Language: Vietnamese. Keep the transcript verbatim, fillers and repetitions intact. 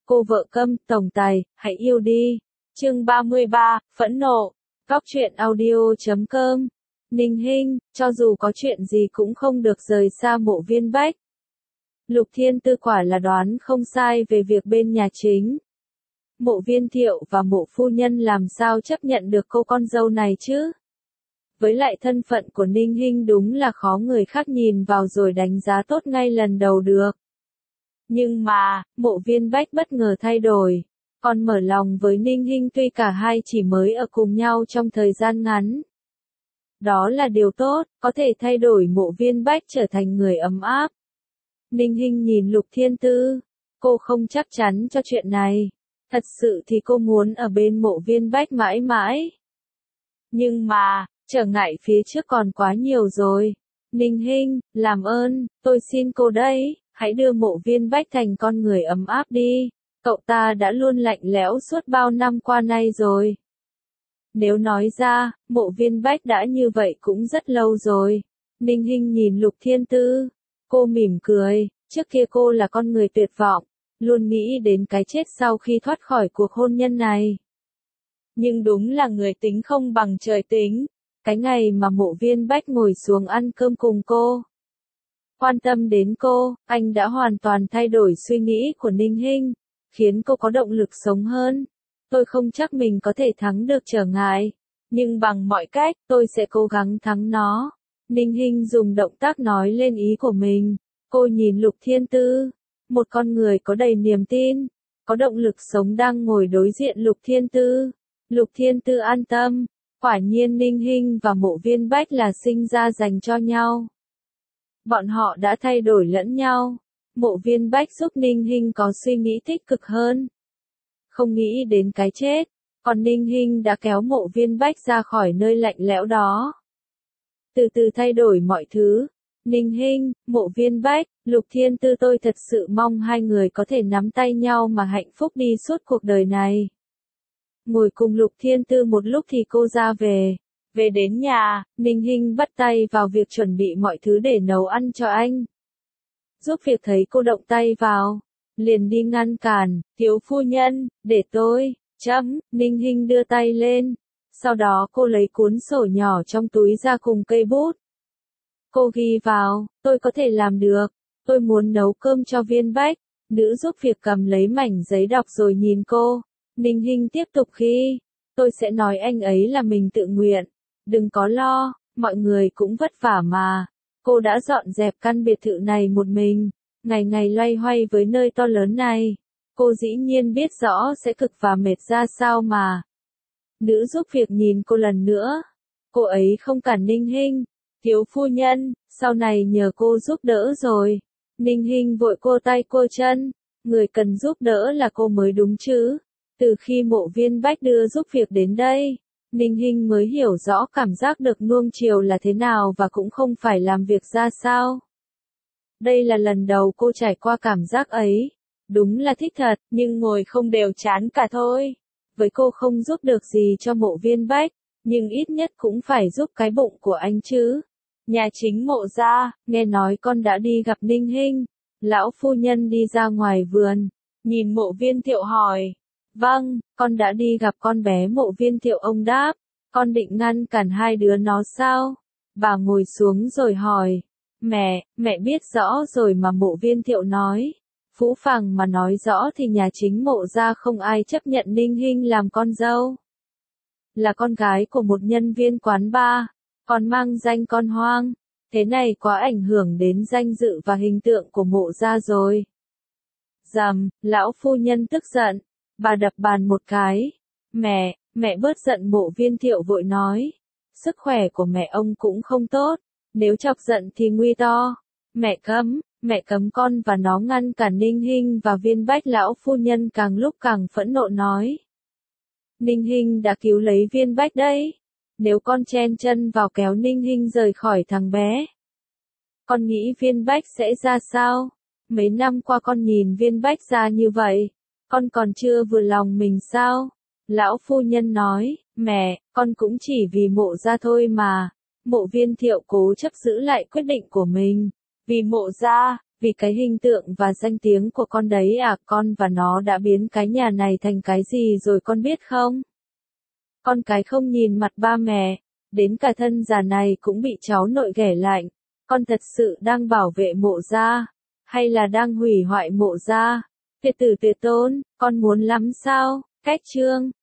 cô vợ câm, tổng tài, hãy yêu đi. Chương ba mươi ba, phẫn nộ. Góc truyện audio chấm com. Ninh Hinh, cho dù có chuyện gì cũng không được rời xa Mộ Viên Bách. Lục Thiên Tư quả là đoán không sai về việc bên nhà chính. Mộ Viên Thiệu và Mộ phu nhân làm sao chấp nhận được cô con dâu này chứ? Với lại thân phận của Ninh Hinh đúng là khó người khác nhìn vào rồi đánh giá tốt ngay lần đầu được. Nhưng mà, Mộ Viên Bách bất ngờ thay đổi. Còn mở lòng với Ninh Hinh tuy cả hai chỉ mới ở cùng nhau trong thời gian ngắn. Đó là điều tốt, có thể thay đổi Mộ Viên Bách trở thành người ấm áp. Ninh Hinh nhìn Lục Thiên Tư. Cô không chắc chắn cho chuyện này. Thật sự thì cô muốn ở bên Mộ Viên Bách mãi mãi. Nhưng mà, trở ngại phía trước còn quá nhiều rồi. Ninh Hinh, làm ơn, tôi xin cô đấy, hãy đưa Mộ Viên Bách thành con người ấm áp đi. Cậu ta đã luôn lạnh lẽo suốt bao năm qua nay rồi. Nếu nói ra, Mộ Viên Bách đã như vậy cũng rất lâu rồi. Ninh Hinh nhìn Lục Thiên Tư. Cô mỉm cười, trước kia cô là con người tuyệt vọng, luôn nghĩ đến cái chết sau khi thoát khỏi cuộc hôn nhân này. Nhưng đúng là người tính không bằng trời tính. Cái ngày mà Mộ Viên Bách ngồi xuống ăn cơm cùng cô, quan tâm đến cô, anh đã hoàn toàn thay đổi suy nghĩ của Ninh Hinh, khiến cô có động lực sống hơn. Tôi không chắc mình có thể thắng được trở ngại, nhưng bằng mọi cách, tôi sẽ cố gắng thắng nó. Ninh Hinh dùng động tác nói lên ý của mình. Cô nhìn Lục Thiên Tư, một con người có đầy niềm tin, có động lực sống đang ngồi đối diện Lục Thiên Tư. Lục Thiên Tư an tâm, quả nhiên Ninh Hinh và Mộ Viên Bách là sinh ra dành cho nhau. Bọn họ đã thay đổi lẫn nhau. Mộ Viên Bách giúp Ninh Hinh có suy nghĩ tích cực hơn, không nghĩ đến cái chết, còn Ninh Hinh đã kéo Mộ Viên Bách ra khỏi nơi lạnh lẽo đó. Từ từ thay đổi mọi thứ. Ninh Hinh, Mộ Viên Bách, Lục Thiên Tư, tôi thật sự mong hai người có thể nắm tay nhau mà hạnh phúc đi suốt cuộc đời này. Ngồi cùng Lục Thiên Tư một lúc thì cô ra về. Về đến nhà, Ninh Hinh bắt tay vào việc chuẩn bị mọi thứ để nấu ăn cho anh. Giúp việc thấy cô động tay vào, liền đi ngăn cản. Thiếu phu nhân, để tôi, chấm. Ninh Hinh đưa tay lên. Sau đó cô lấy cuốn sổ nhỏ trong túi ra cùng cây bút. Cô ghi vào, tôi có thể làm được, tôi muốn nấu cơm cho Viên Bách. Nữ giúp việc cầm lấy mảnh giấy đọc rồi nhìn cô. Ninh Hinh tiếp tục ghi, tôi sẽ nói anh ấy là mình tự nguyện. Đừng có lo, mọi người cũng vất vả mà. Cô đã dọn dẹp căn biệt thự này một mình, ngày ngày loay hoay với nơi to lớn này. Cô dĩ nhiên biết rõ sẽ cực và mệt ra sao mà. Nữ giúp việc nhìn cô lần nữa. Cô ấy không cản Ninh Hinh. Thiếu phu nhân, sau này nhờ cô giúp đỡ rồi. Ninh Hinh vội cô tay cô chân. Người cần giúp đỡ là cô mới đúng chứ. Từ khi Mộ Viên Bách đưa giúp việc đến đây, Ninh Hinh mới hiểu rõ cảm giác được nuông chiều là thế nào và cũng không phải làm việc ra sao. Đây là lần đầu cô trải qua cảm giác ấy. Đúng là thích thật, nhưng ngồi không đều chán cả thôi. Với cô không giúp được gì cho Mộ Viên Bách, nhưng ít nhất cũng phải giúp cái bụng của anh chứ. Nhà chính Mộ gia, nghe nói con đã đi gặp Ninh Hinh. Lão phu nhân đi ra ngoài vườn, nhìn Mộ Viên Thiệu hỏi. Vâng, con đã đi gặp con bé. Mộ Viên Thiệu ông đáp. Con định ngăn cản hai đứa nó sao? Bà ngồi xuống rồi hỏi. Mẹ, mẹ biết rõ rồi mà. Mộ Viên Thiệu nói. Phũ phàng mà nói rõ thì nhà chính Mộ gia không ai chấp nhận Ninh Hinh làm con dâu. Là con gái của một nhân viên quán bar, còn mang danh con hoang. Thế này quá ảnh hưởng đến danh dự và hình tượng của Mộ gia rồi. Dầm, lão phu nhân tức giận. Bà đập bàn một cái. Mẹ, mẹ bớt giận. Mộ Viên Thiệu vội nói. Sức khỏe của mẹ ông cũng không tốt. Nếu chọc giận thì nguy to. Mẹ cấm, mẹ cấm con và nó ngăn cản Ninh Hinh và Viên Bách. Lão phu nhân càng lúc càng phẫn nộ nói. Ninh Hinh đã cứu lấy Viên Bách đấy. Nếu con chen chân vào kéo Ninh Hinh rời khỏi thằng bé, con nghĩ Viên Bách sẽ ra sao? Mấy năm qua con nhìn Viên Bách ra như vậy, con còn chưa vừa lòng mình sao? Lão phu nhân nói, mẹ, con cũng chỉ vì Mộ gia thôi mà. Mộ Viên Thiệu cố chấp giữ lại quyết định của mình. Vì Mộ gia, Vì cái hình tượng và danh tiếng của con đấy à, con và nó đã biến cái nhà này thành cái gì rồi con biết không? Con cái không nhìn mặt ba mẹ, đến cả thân già này cũng bị cháu nội ghẻ lạnh. Con thật sự đang bảo vệ Mộ gia, hay là đang hủy hoại Mộ gia? Tuyệt tử tuyệt tôn, con muốn lắm sao? Cách chương